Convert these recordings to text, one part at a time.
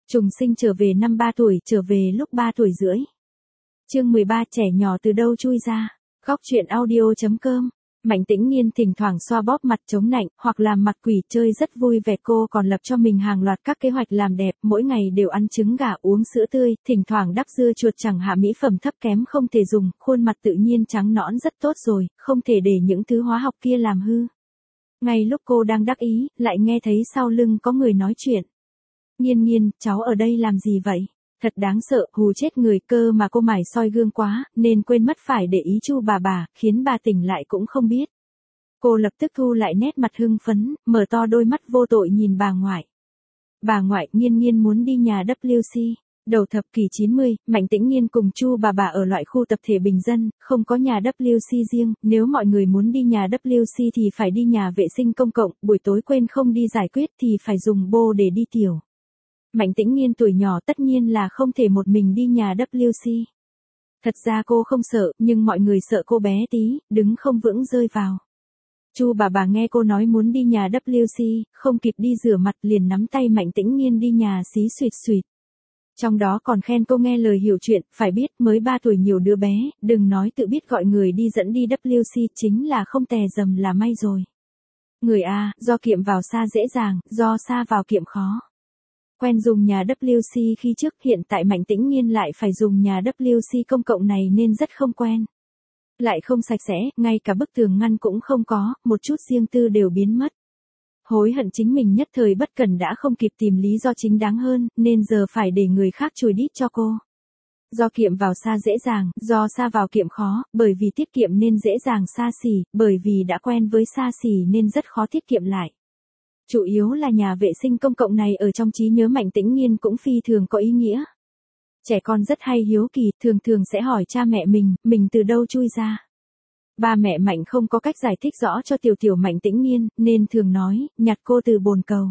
Trùng sinh trở về năm 3 tuổi, trở về lúc 3 tuổi rưỡi. Chương 13, trẻ nhỏ từ đâu chui ra. Góc truyện audio.com. Mạnh Tĩnh Nghiên thỉnh thoảng xoa bóp mặt chống nạnh, hoặc làm mặt quỷ chơi rất vui vẻ. Cô còn lập cho mình hàng loạt các kế hoạch làm đẹp, mỗi ngày đều ăn trứng gà uống sữa tươi, thỉnh thoảng đắp dưa chuột chẳng hạ mỹ phẩm thấp kém không thể dùng, khuôn mặt tự nhiên trắng nõn rất tốt rồi, không thể để những thứ hóa học kia làm hư. Ngay lúc cô đang đắc ý, lại nghe thấy sau lưng có người nói chuyện. Nghiên Nghiên, cháu ở đây làm gì vậy? Thật đáng sợ, hù chết người, cơ mà cô mải soi gương quá, nên quên mất phải để ý Chu bà, khiến bà tỉnh lại cũng không biết. Cô lập tức thu lại nét mặt hưng phấn, mở to đôi mắt vô tội nhìn bà ngoại. Bà ngoại, Nghiên Nghiên muốn đi nhà WC. Đầu thập kỷ 90, Mạnh Tĩnh Nghiên cùng Chu bà ở loại khu tập thể bình dân, không có nhà WC riêng, nếu mọi người muốn đi nhà WC thì phải đi nhà vệ sinh công cộng, buổi tối quên không đi giải quyết thì phải dùng bô để đi tiểu. Mạnh Tĩnh Nghiên tuổi nhỏ tất nhiên là không thể một mình đi nhà WC. Thật ra cô không sợ, nhưng mọi người sợ cô bé tí, đứng không vững rơi vào. Chu bà nghe cô nói muốn đi nhà WC, không kịp đi rửa mặt liền nắm tay Mạnh Tĩnh Nghiên đi nhà xí xuyệt xuyệt. Trong đó còn khen cô nghe lời hiểu chuyện, phải biết mới 3 tuổi nhiều đứa bé, đừng nói tự biết gọi người đi dẫn đi WC, chính là không tè dầm là may rồi. Người A, do kiệm vào xa dễ dàng, do xa vào kiệm khó. Quen dùng nhà WC khi trước, hiện tại Mạnh Tĩnh Nghiên lại phải dùng nhà WC công cộng này nên rất không quen. Lại không sạch sẽ, ngay cả bức tường ngăn cũng không có, một chút riêng tư đều biến mất. Hối hận chính mình nhất thời bất cẩn đã không kịp tìm lý do chính đáng hơn, nên giờ phải để người khác chùi đít cho cô. Do kiệm vào xa dễ dàng, do xa vào kiệm khó, bởi vì tiết kiệm nên dễ dàng xa xỉ, bởi vì đã quen với xa xỉ nên rất khó tiết kiệm lại. Chủ yếu là nhà vệ sinh công cộng này ở trong trí nhớ Mạnh Tĩnh Nghiên cũng phi thường có ý nghĩa. Trẻ con rất hay hiếu kỳ, thường sẽ hỏi cha mẹ mình từ đâu chui ra. Ba mẹ Mạnh không có cách giải thích rõ cho tiểu Mạnh Tĩnh Nghiên, nên thường nói, nhặt cô từ bồn cầu.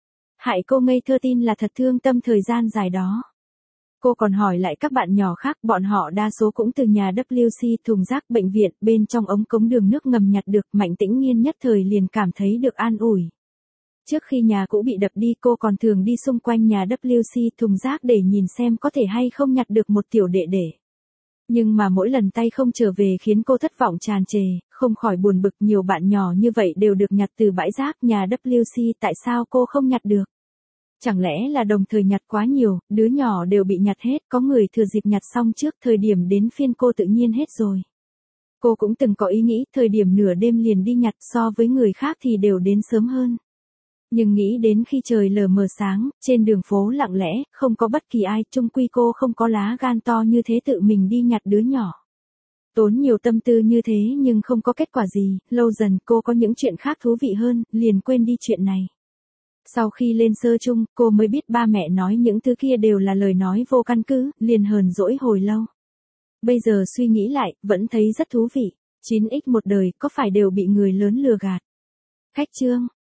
Hại cô ngây thơ tin là thật thương tâm thời gian dài đó. Cô còn hỏi lại các bạn nhỏ khác, bọn họ đa số cũng từ nhà WC, thùng rác, bệnh viện, bên trong ống cống đường nước ngầm nhặt được. Mạnh Tĩnh Nghiên nhất thời liền cảm thấy được an ủi. Trước khi nhà cũ bị đập đi cô còn thường đi xung quanh nhà WC, thùng rác để nhìn xem có thể hay không nhặt được một tiểu đệ để. Nhưng mà mỗi lần tay không trở về khiến cô thất vọng tràn trề, không khỏi buồn bực, nhiều bạn nhỏ như vậy đều được nhặt từ bãi rác nhà WC, tại sao cô không nhặt được? Chẳng lẽ là đồng thời nhặt quá nhiều, đứa nhỏ đều bị nhặt hết, có người thừa dịp nhặt xong trước thời điểm đến phiên cô tự nhiên hết rồi. Cô cũng từng có ý nghĩ, thời điểm nửa đêm liền đi nhặt, so với người khác thì đều đến sớm hơn. Nhưng nghĩ đến khi trời lờ mờ sáng, trên đường phố lặng lẽ, không có bất kỳ ai, chung quy cô không có lá gan to như thế tự mình đi nhặt đứa nhỏ. Tốn nhiều tâm tư như thế nhưng không có kết quả gì, lâu dần cô có những chuyện khác thú vị hơn, liền quên đi chuyện này. Sau khi lên sơ chung, cô mới biết ba mẹ nói những thứ kia đều là lời nói vô căn cứ, liền hờn dỗi hồi lâu. Bây giờ suy nghĩ lại, vẫn thấy rất thú vị. 9x một đời, có phải đều bị người lớn lừa gạt? Khách chương.